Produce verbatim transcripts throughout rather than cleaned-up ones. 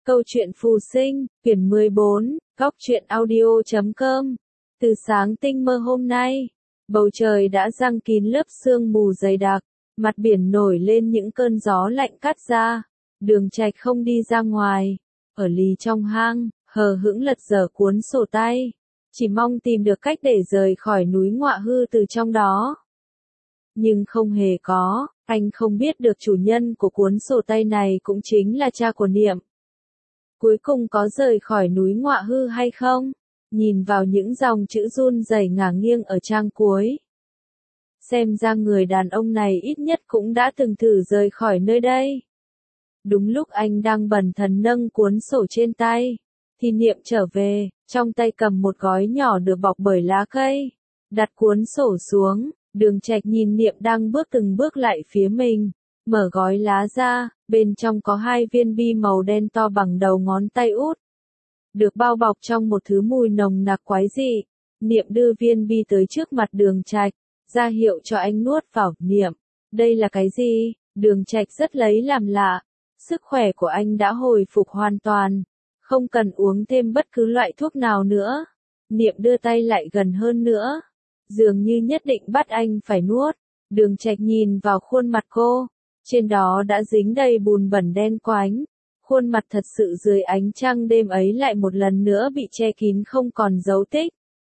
Câu chuyện phù sinh, quyển mười bốn, góc truyện audio chấm com. Từ sáng tinh mơ hôm nay, bầu trời đã giăng kín lớp sương mù dày đặc, mặt biển nổi lên những cơn gió lạnh cắt ra. Đường Trạch không đi ra ngoài, ở lì trong hang, hờ hững lật dở cuốn sổ tay, chỉ mong tìm được cách để rời khỏi núi Ngọa Hư từ trong đó. Nhưng không hề có, anh không biết được chủ nhân của cuốn sổ tay này cũng chính là cha của Niệm. Cuối cùng có rời khỏi núi Ngọa Hư hay không? Nhìn vào những dòng chữ run rẩy ngả nghiêng ở trang cuối. Xem ra người đàn ông này ít nhất cũng đã từng thử rời khỏi nơi đây. Đúng lúc anh đang bần thần nâng cuốn sổ trên tay, thì Niệm trở về, trong tay cầm một gói nhỏ được bọc bởi lá cây. Đặt cuốn sổ xuống, Đường Trạch nhìn Niệm đang bước từng bước lại phía mình. Mở gói lá ra, bên trong có hai viên bi màu đen to bằng đầu ngón tay út. Được bao bọc trong một thứ mùi nồng nặc quái dị. Niệm đưa viên bi tới trước mặt Đường Trạch, ra hiệu cho anh nuốt vào. Niệm, đây là cái gì? Đường Trạch rất lấy làm lạ. Sức khỏe của anh đã hồi phục hoàn toàn, không cần uống thêm bất cứ loại thuốc nào nữa. Niệm đưa tay lại gần hơn nữa, dường như nhất định bắt anh phải nuốt. Đường Trạch nhìn vào khuôn mặt cô. Trên đó đã dính đầy bùn bẩn đen quánh. Khuôn mặt thật sự dưới ánh trăng đêm ấy lại một lần nữa bị che kín không còn dấu tích.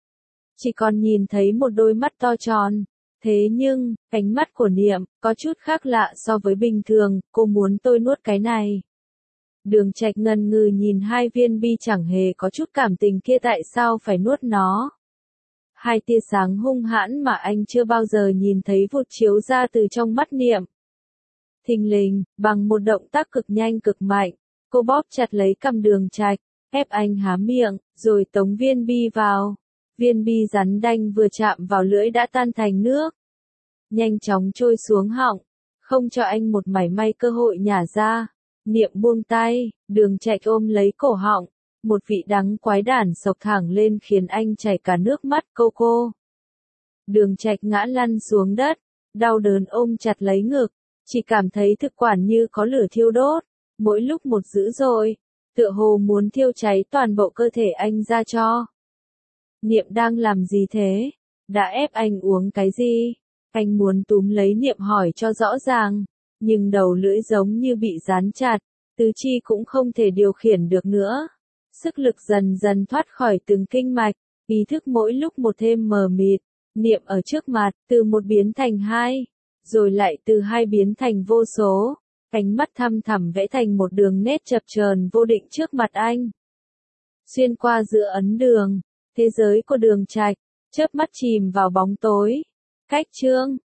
Chỉ còn nhìn thấy một đôi mắt to tròn. Thế nhưng, ánh mắt của Niệm có chút khác lạ so với bình thường. Cô muốn tôi nuốt cái này. Đường Trạch ngần ngừ nhìn hai viên bi chẳng hề có chút cảm tình kia, tại sao phải nuốt nó. Hai tia sáng hung hãn mà anh chưa bao giờ nhìn thấy vụt chiếu ra từ trong mắt Niệm. Thình lình, bằng một động tác cực nhanh cực mạnh, cô bóp chặt lấy cằm Đường Trạch, ép anh há miệng, rồi tống viên bi vào. Viên bi rắn đanh vừa chạm vào lưỡi đã tan thành nước, nhanh chóng trôi xuống họng, không cho anh một mảy may cơ hội nhả ra. Niệm buông tay, Đường Trạch ôm lấy cổ họng, một vị đắng quái đản sộc thẳng lên khiến anh chảy cả nước mắt. Cô cô. Đường Trạch ngã lăn xuống đất, đau đớn ôm chặt lấy ngực. Chỉ cảm thấy thực quản như có lửa thiêu đốt, mỗi lúc một dữ dội, tựa hồ muốn thiêu cháy toàn bộ cơ thể anh ra cho. Niệm đang làm gì thế? Đã ép anh uống cái gì? Anh muốn túm lấy Niệm hỏi cho rõ ràng, nhưng đầu lưỡi giống như bị dán chặt, tứ chi cũng không thể điều khiển được nữa. Sức lực dần dần thoát khỏi từng kinh mạch, ý thức mỗi lúc một thêm mờ mịt. Niệm ở trước mặt, từ một biến thành hai. Rồi lại từ hai biến thành vô số, ánh mắt thăm thẳm vẽ thành một đường nét chập chờn vô định trước mặt anh. Xuyên qua giữa ấn đường, thế giới của Đường Trạch, chớp mắt chìm vào bóng tối. Cách chương